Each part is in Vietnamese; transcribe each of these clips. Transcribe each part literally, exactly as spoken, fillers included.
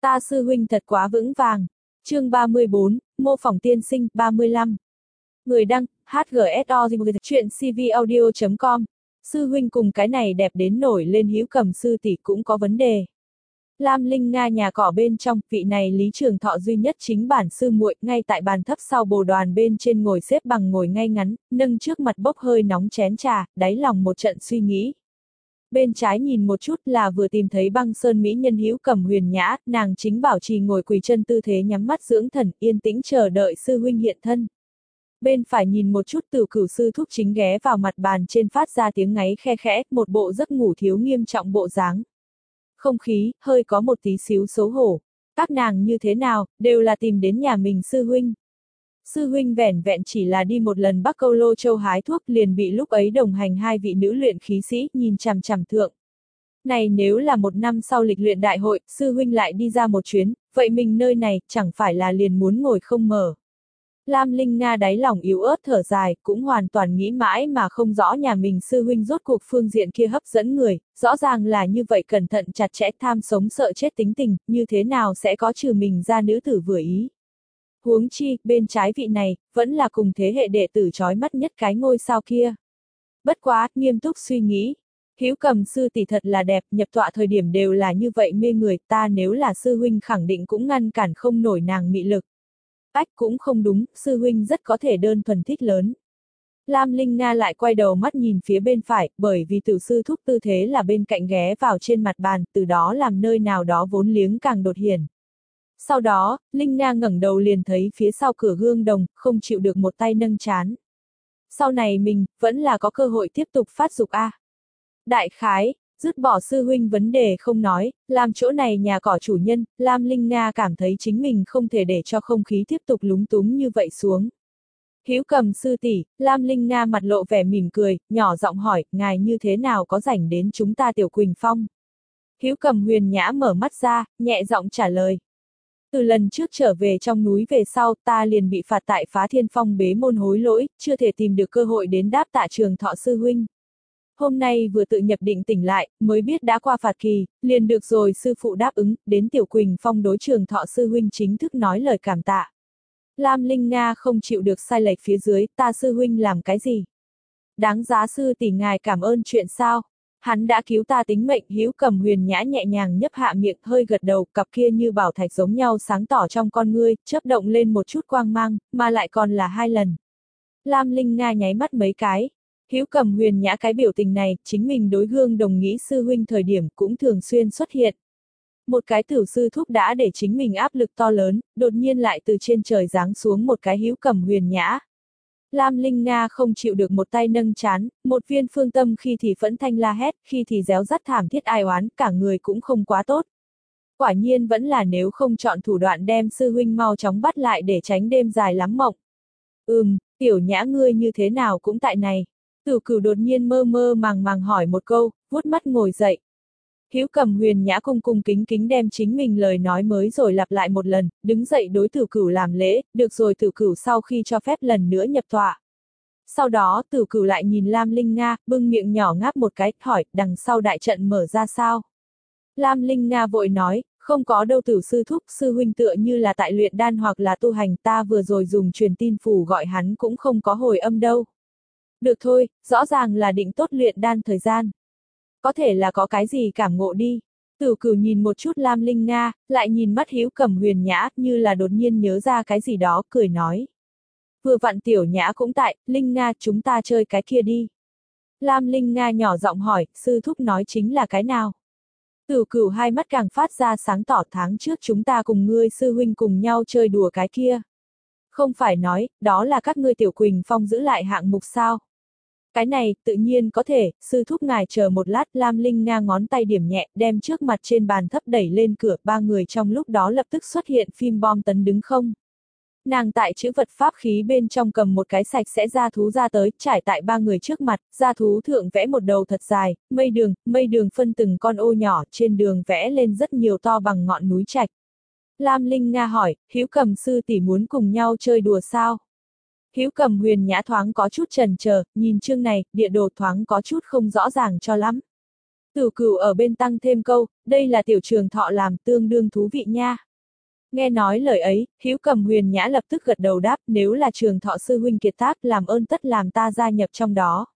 Ta sư huynh thật quá vững vàng. Chương ba mươi bốn, mô phỏng tiên sinh, ba mươi lăm. Người đăng, hát giê ét o, chuyện c v audio chấm com. Sư huynh cùng cái này đẹp đến nổi lên hữu cầm sư tỷ cũng có vấn đề. Lam Linh Nga nhà cỏ bên trong, vị này Lý Trường Thọ duy nhất chính bản sư muội, ngay tại bàn thấp sau bồ đoàn bên trên ngồi xếp bằng ngồi ngay ngắn, nâng trước mặt bốc hơi nóng chén trà, đáy lòng một trận suy nghĩ. Bên trái nhìn một chút là vừa tìm thấy băng sơn mỹ nhân hữu cầm Huyền Nhã, nàng chính bảo trì ngồi quỳ chân tư thế nhắm mắt dưỡng thần, yên tĩnh chờ đợi sư huynh hiện thân. Bên phải nhìn một chút Tử Cửu sư thúc chính ghé vào mặt bàn trên phát ra tiếng ngáy khe khẽ, một bộ giấc ngủ thiếu nghiêm trọng bộ dáng. Không khí, hơi có một tí xíu xấu hổ. Các nàng như thế nào, đều là tìm đến nhà mình sư huynh. Sư huynh vẻn vẹn chỉ là đi một lần Bắc Câu Lô Châu hái thuốc liền bị lúc ấy đồng hành hai vị nữ luyện khí sĩ nhìn chằm chằm thượng. Này nếu là một năm sau lịch luyện đại hội, sư huynh lại đi ra một chuyến, vậy mình nơi này chẳng phải là liền muốn ngồi không mở. Lam Linh Nga đáy lòng yếu ớt thở dài, cũng hoàn toàn nghĩ mãi mà không rõ nhà mình sư huynh rốt cuộc phương diện kia hấp dẫn người, rõ ràng là như vậy cẩn thận chặt chẽ tham sống sợ chết tính tình, như thế nào sẽ có trừ mình ra nữ tử vừa ý. Huống chi, bên trái vị này, vẫn là cùng thế hệ đệ tử chói mắt nhất cái ngôi sao kia. Bất quá, nghiêm túc suy nghĩ. Hữu cầm sư tỷ thật là đẹp, nhập tọa thời điểm đều là như vậy mê người, ta nếu là sư huynh khẳng định cũng ngăn cản không nổi nàng mị lực. Ách cũng không đúng, sư huynh rất có thể đơn thuần thích lớn. Lam Linh Nga lại quay đầu mắt nhìn phía bên phải, bởi vì Tử sư thúc tư thế là bên cạnh ghé vào trên mặt bàn, từ đó làm nơi nào đó vốn liếng càng đột hiển. Sau đó, Linh Nga ngẩng đầu liền thấy phía sau cửa gương đồng, không chịu được một tay nâng chán. Sau này mình, vẫn là có cơ hội tiếp tục phát dục a. À. Đại khái, dứt bỏ sư huynh vấn đề không nói, làm chỗ này nhà cỏ chủ nhân, Lam Linh Nga cảm thấy chính mình không thể để cho không khí tiếp tục lúng túng như vậy xuống. Hữu cầm sư tỷ, Lam Linh Nga mặt lộ vẻ mỉm cười, nhỏ giọng hỏi, ngài như thế nào có rảnh đến chúng ta Tiểu Quỳnh Phong? Hữu cầm Huyền Nhã mở mắt ra, nhẹ giọng trả lời. Từ lần trước trở về trong núi về sau, ta liền bị phạt tại Phá Thiên Phong bế môn hối lỗi, chưa thể tìm được cơ hội đến đáp tạ Trường Thọ sư huynh. Hôm nay vừa tự nhập định tỉnh lại, mới biết đã qua phạt kỳ, liền được rồi sư phụ đáp ứng, đến Tiểu Quỳnh Phong đối Trường Thọ sư huynh chính thức nói lời cảm tạ. Lam Linh Nga không chịu được sai lệch phía dưới, ta sư huynh làm cái gì? Đáng giá sư tỷ ngài cảm ơn chuyện sao? Hắn đã cứu ta tính mệnh. Hữu cầm Huyền Nhã nhẹ nhàng nhấp hạ miệng, hơi gật đầu, cặp kia như bảo thạch giống nhau sáng tỏ trong con ngươi, chớp động lên một chút quang mang, mà lại còn là hai lần. Lam Linh Nga nháy mắt mấy cái. Hữu cầm Huyền Nhã cái biểu tình này, chính mình đối gương đồng nghĩ sư huynh thời điểm cũng thường xuyên xuất hiện. Một cái Tử sư thúc đã để chính mình áp lực to lớn, đột nhiên lại từ trên trời giáng xuống một cái Hữu cầm Huyền Nhã. Lam Linh Nga không chịu được một tay nâng chán, một viên phương tâm khi thì phẫn thanh la hét, khi thì réo rắt thảm thiết ai oán, cả người cũng không quá tốt. Quả nhiên vẫn là nếu không chọn thủ đoạn đem sư huynh mau chóng bắt lại để tránh đêm dài lắm mộng. Ừm, Tiểu Nhã ngươi như thế nào cũng tại này. Tử Cửu đột nhiên mơ mơ màng màng hỏi một câu, vuốt mắt ngồi dậy. Hữu cầm Huyền Nhã cung cung kính kính đem chính mình lời nói mới rồi lặp lại một lần, đứng dậy đối Tử Cửu làm lễ, được rồi. Tử Cửu sau khi cho phép lần nữa nhập tọa. Sau đó Tử Cửu lại nhìn Lam Linh Nga, bưng miệng nhỏ ngáp một cái, hỏi, đằng sau đại trận mở ra sao? Lam Linh Nga vội nói, không có đâu Tử sư thúc, sư huynh tựa như là tại luyện đan hoặc là tu hành, ta vừa rồi dùng truyền tin phù gọi hắn cũng không có hồi âm đâu. Được thôi, rõ ràng là định tốt luyện đan thời gian. Có thể là có cái gì cảm ngộ đi. Tử Cửu nhìn một chút Lam Linh Nga, lại nhìn mắt Hữu cầm Huyền Nhã, như là đột nhiên nhớ ra cái gì đó, cười nói. Vừa vặn Tiểu Nhã cũng tại, Linh Nga chúng ta chơi cái kia đi. Lam Linh Nga nhỏ giọng hỏi, sư thúc nói chính là cái nào? Tử Cửu hai mắt càng phát ra sáng tỏ, tháng trước chúng ta cùng ngươi sư huynh cùng nhau chơi đùa cái kia. Không phải nói, đó là các ngươi Tiểu Quỳnh Phong giữ lại hạng mục sao? Cái này, tự nhiên có thể, sư thúc ngài chờ một lát. Lam Linh Nga ngón tay điểm nhẹ, đem trước mặt trên bàn thấp đẩy lên cửa, ba người trong lúc đó lập tức xuất hiện phim bom tấn đứng không. Nàng tại chữ vật pháp khí bên trong cầm một cái sạch sẽ da thú ra tới, trải tại ba người trước mặt, da thú thượng vẽ một đầu thật dài, mây đường, mây đường phân từng con ô nhỏ, trên đường vẽ lên rất nhiều to bằng ngọn núi trạch. Lam Linh Nga hỏi, Hữu cầm sư tỷ muốn cùng nhau chơi đùa sao? Hữu cầm Huyền Nhã thoáng có chút chần chờ, nhìn chương này, địa đồ thoáng có chút không rõ ràng cho lắm. Tử Cửu ở bên tăng thêm câu, đây là tiểu trường thọ làm tương đương thú vị nha. Nghe nói lời ấy, Hữu Cầm Huyền Nhã lập tức gật đầu đáp, nếu là trường thọ sư huynh kiệt tác, làm ơn tất làm ta gia nhập trong đó.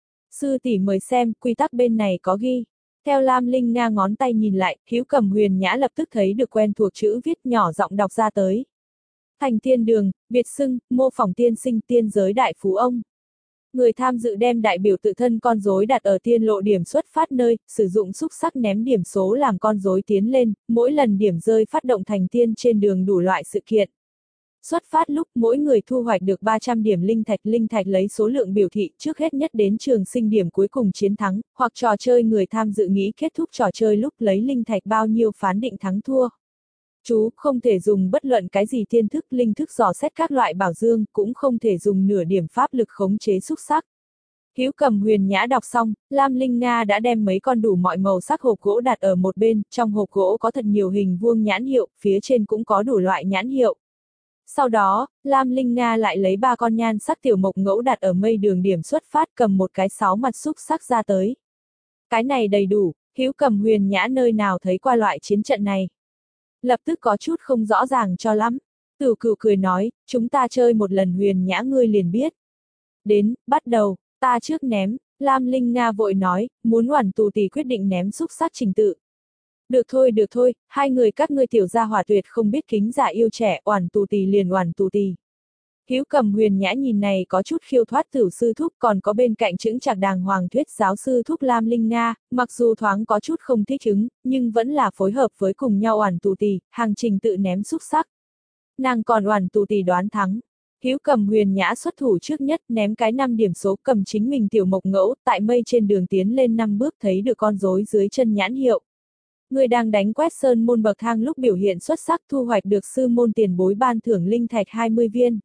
Sư tỷ mời xem, quy tắc bên này có ghi. Theo Lam Linh Nga ngón tay nhìn lại, Hữu Cầm Huyền Nhã lập tức thấy được quen thuộc chữ viết nhỏ giọng đọc ra tới. Thành Tiên Đường, biệt xưng, mô phỏng tiên sinh tiên giới đại phú ông. Người tham dự đem đại biểu tự thân con rối đặt ở tiên lộ điểm xuất phát nơi, sử dụng xúc sắc ném điểm số làm con rối tiến lên, mỗi lần điểm rơi phát động thành tiên trên đường đủ loại sự kiện. Xuất phát lúc mỗi người thu hoạch được ba trăm điểm linh thạch, linh thạch lấy số lượng biểu thị trước hết nhất đến trường sinh điểm cuối cùng chiến thắng, hoặc trò chơi người tham dự nghĩ kết thúc trò chơi lúc lấy linh thạch bao nhiêu phán định thắng thua. Chú không thể dùng bất luận cái gì thiên thức, linh thức dò xét các loại bảo dương, cũng không thể dùng nửa điểm pháp lực khống chế xúc sắc. Hữu Cầm Huyền Nhã đọc xong, Lam Linh Nga đã đem mấy con đủ mọi màu sắc hộp gỗ đặt ở một bên, trong hộp gỗ có thật nhiều hình vuông nhãn hiệu, phía trên cũng có đủ loại nhãn hiệu. Sau đó, Lam Linh Nga lại lấy ba con nhan sắc tiểu mộc ngẫu đặt ở mây đường điểm xuất phát, cầm một cái sáu mặt xúc sắc ra tới. Cái này đầy đủ, Hữu Cầm Huyền Nhã nơi nào thấy qua loại chiến trận này. Lập tức có chút không rõ ràng cho lắm. Tử Cửu cười nói, chúng ta chơi một lần Huyền Nhã ngươi liền biết. Đến, bắt đầu, ta trước ném, Lam Linh Nga vội nói, muốn Oản Tù Tì quyết định ném xúc sắc trình tự. Được thôi được thôi, hai người các ngươi tiểu gia hỏa tuyệt không biết kính già yêu trẻ, Oản Tù Tì liền Oản Tù Tì. Hữu Cầm Huyền Nhã nhìn này có chút khiêu thoát Tử sư thúc, còn có bên cạnh chững chạc đàng hoàng thuyết giáo sư thúc Lam Linh Nga, mặc dù thoáng có chút không thích ứng, nhưng vẫn là phối hợp với cùng nhau Oản Tù Tì, hàng trình tự ném xúc sắc. Nàng còn Oản Tù Tì đoán thắng. Hữu Cầm Huyền Nhã xuất thủ trước nhất, ném cái năm điểm số, cầm chính mình tiểu mộc ngẫu, tại mây trên đường tiến lên năm bước thấy được con rối dưới chân nhãn hiệu. Người đang đánh quét sơn môn bậc thang lúc biểu hiện xuất sắc, thu hoạch được sư môn tiền bối ban thưởng linh thạch hai mươi viên.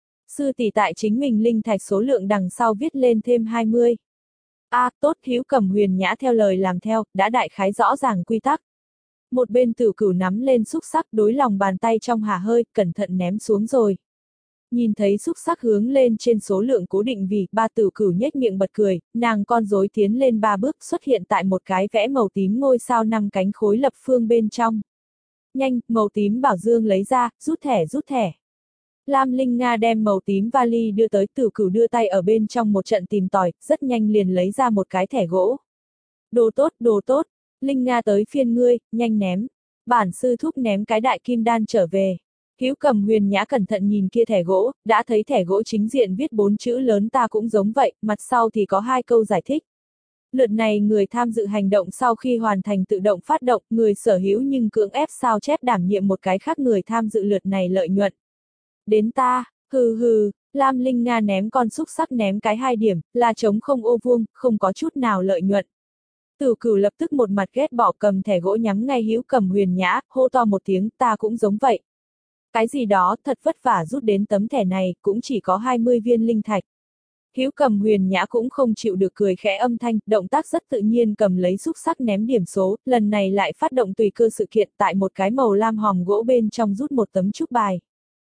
Sư tỷ tại chính mình linh thạch số lượng đằng sau viết lên thêm hai mươi. A, à, tốt, Hữu Cầm Huyền Nhã theo lời làm theo, đã đại khái rõ ràng quy tắc. Một bên Tử Cửu nắm lên xúc sắc, đối lòng bàn tay trong hà hơi, cẩn thận ném xuống rồi. Nhìn thấy xúc sắc hướng lên trên số lượng cố định vì, ba Tử Cửu nhếch miệng bật cười, nàng con rối tiến lên ba bước xuất hiện tại một cái vẽ màu tím ngôi sao năm cánh khối lập phương bên trong. Nhanh, màu tím bảo dương lấy ra, rút thẻ rút thẻ. Lam Linh Nga đem màu tím vali đưa tới, Tử Cửu đưa tay ở bên trong một trận tìm tòi, rất nhanh liền lấy ra một cái thẻ gỗ. Đồ tốt, đồ tốt, Linh Nga tới phiên ngươi, nhanh ném. Bản sư thúc ném cái đại kim đan trở về. Hữu Cầm Huyền Nhã cẩn thận nhìn kia thẻ gỗ, đã thấy thẻ gỗ chính diện viết bốn chữ lớn ta cũng giống vậy, mặt sau thì có hai câu giải thích. Lượt này người tham dự hành động sau khi hoàn thành tự động phát động, người sở hữu nhưng cưỡng ép sao chép đảm nhiệm một cái khác người tham dự lượt này lợi nhuận. Đến ta, hừ hừ, Lam Linh Nga ném con xúc sắc ném cái hai điểm, là trống không ô vuông, không có chút nào lợi nhuận. Tử Cửu lập tức một mặt ghét bỏ cầm thẻ gỗ nhắm ngay Hữu Cầm Huyền Nhã, hô to một tiếng, ta cũng giống vậy. Cái gì đó, thật vất vả rút đến tấm thẻ này, cũng chỉ có hai mươi viên linh thạch. Hữu Cầm Huyền Nhã cũng không chịu được cười khẽ âm thanh, động tác rất tự nhiên cầm lấy xúc sắc ném điểm số, lần này lại phát động tùy cơ sự kiện tại một cái màu lam hòm gỗ bên trong rút một tấm chúc bài.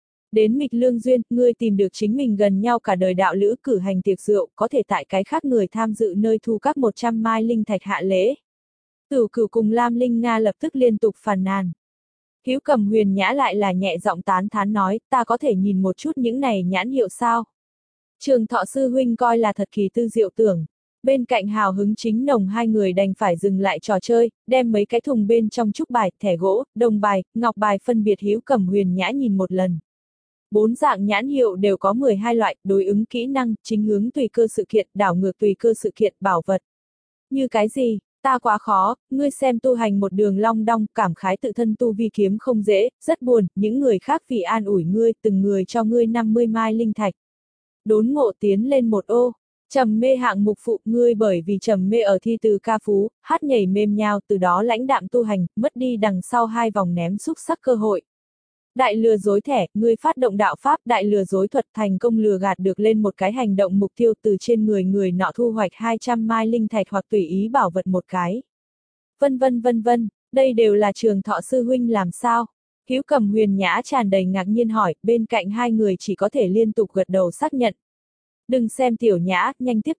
Đến Mịch Lương Duyên, ngươi tìm được chính mình gần nhau cả đời đạo lữ cử hành tiệc rượu, có thể tại cái khác người tham dự nơi thu các một trăm mai linh thạch hạ lễ. Tử Cửu cùng Lam Linh Nga lập tức liên tục phàn nàn. Hữu Cầm Huyền Nhã lại là nhẹ giọng tán thán nói, ta có thể nhìn một chút những này nhãn hiệu sao? Trường Thọ sư huynh coi là thật kỳ tư diệu tưởng. Bên cạnh hào hứng chính nồng hai người đành phải dừng lại trò chơi, đem mấy cái thùng bên trong trúc bài, thẻ gỗ, đồng bài, ngọc bài phân biệt Hữu Cầm Huyền Nhã nhìn một lần. Bốn dạng nhãn hiệu đều có mười hai loại, đối ứng kỹ năng, chính hướng tùy cơ sự kiện, đảo ngược tùy cơ sự kiện, bảo vật. Như cái gì? Ta quá khó, ngươi xem tu hành một đường long đong, cảm khái tự thân tu vi kiếm không dễ, rất buồn, những người khác vì an ủi ngươi, từng người cho ngươi năm mươi mai linh thạch. Đốn ngộ tiến lên một ô, trầm mê hạng mục phụ, ngươi bởi vì trầm mê ở thi từ ca phú, hát nhảy mềm nhào, từ đó lãnh đạm tu hành, mất đi đằng sau hai vòng ném xúc sắc cơ hội. Đại lừa dối thẻ, ngươi phát động đạo pháp, đại lừa dối thuật thành công lừa gạt được lên một cái hành động mục tiêu từ trên người người nọ thu hoạch hai trăm mai linh thạch hoặc tùy ý bảo vật một cái. Vân vân vân vân, đây đều là Trường Thọ sư huynh làm sao? Hữu Cầm Huyền Nhã tràn đầy ngạc nhiên hỏi, bên cạnh hai người chỉ có thể liên tục gật đầu xác nhận. Đừng xem tiểu nhã, nhanh tiếp tục.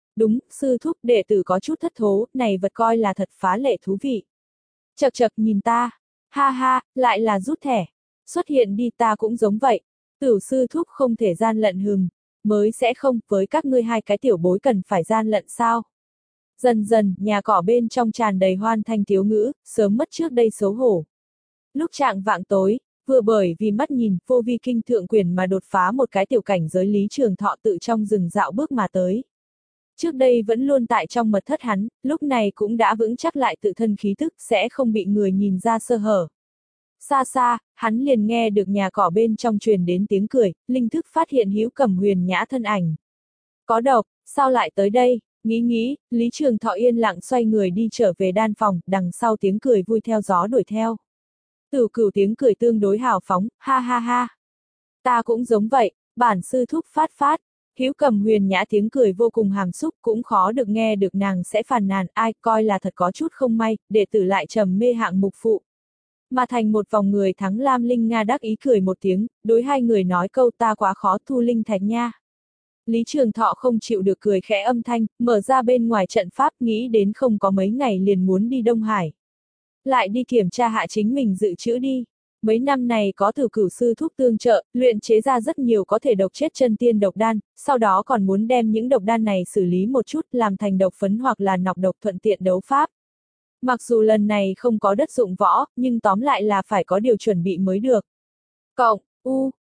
Đúng, sư thúc, đệ tử có chút thất thố, này vật coi là thật phá lệ thú vị. Chậc chậc nhìn ta, ha ha, lại là rút thẻ. Xuất hiện đi, ta cũng giống vậy. Tửu sư thúc không thể gian lận hừm, mới sẽ không, với các ngươi hai cái tiểu bối cần phải gian lận sao. Dần dần, nhà cỏ bên trong tràn đầy hoan thanh thiếu ngữ, sớm mất trước đây xấu hổ. Lúc trạng vạng tối, vừa bởi vì mắt nhìn, vô vi kinh thượng quyền mà đột phá một cái tiểu cảnh giới Lý Trường Thọ tự trong rừng dạo bước mà tới. Trước đây vẫn luôn tại trong mật thất hắn, lúc này cũng đã vững chắc lại tự thân khí thức sẽ không bị người nhìn ra sơ hở. Xa xa, hắn liền nghe được nhà cỏ bên trong truyền đến tiếng cười, linh thức phát hiện Hữu Cẩm Huyền nhã thân ảnh. Có độc, sao lại tới đây? Nghĩ nghĩ, Lý Trường Thọ yên lặng xoay người đi trở về đan phòng, đằng sau tiếng cười vui theo gió đuổi theo. Tử Cửu tiếng cười tương đối hào phóng, ha ha ha. Ta cũng giống vậy, bản sư thúc phát phát. Hữu Cẩm Huyền nhã tiếng cười vô cùng hàm xúc, cũng khó được nghe được nàng sẽ phàn nàn, ai coi là thật có chút không may, đệ tử lại trầm mê hạng mục phụ. Mà thành một vòng người thắng Lam Linh Nga đắc ý cười một tiếng, đối hai người nói câu ta quá khó thu linh thạch nha. Lý Trường Thọ không chịu được cười khẽ âm thanh, mở ra bên ngoài trận pháp, nghĩ đến không có mấy ngày liền muốn đi Đông Hải. Lại đi kiểm tra hạ chính mình dự trữ đi. Mấy năm này có Tử Cửu sư thúc tương trợ, luyện chế ra rất nhiều có thể độc chết chân tiên độc đan, sau đó còn muốn đem những độc đan này xử lý một chút làm thành độc phấn hoặc là nọc độc thuận tiện đấu pháp. Mặc dù lần này không có đất dụng võ, nhưng tóm lại là phải có điều chuẩn bị mới được. Cộng, u,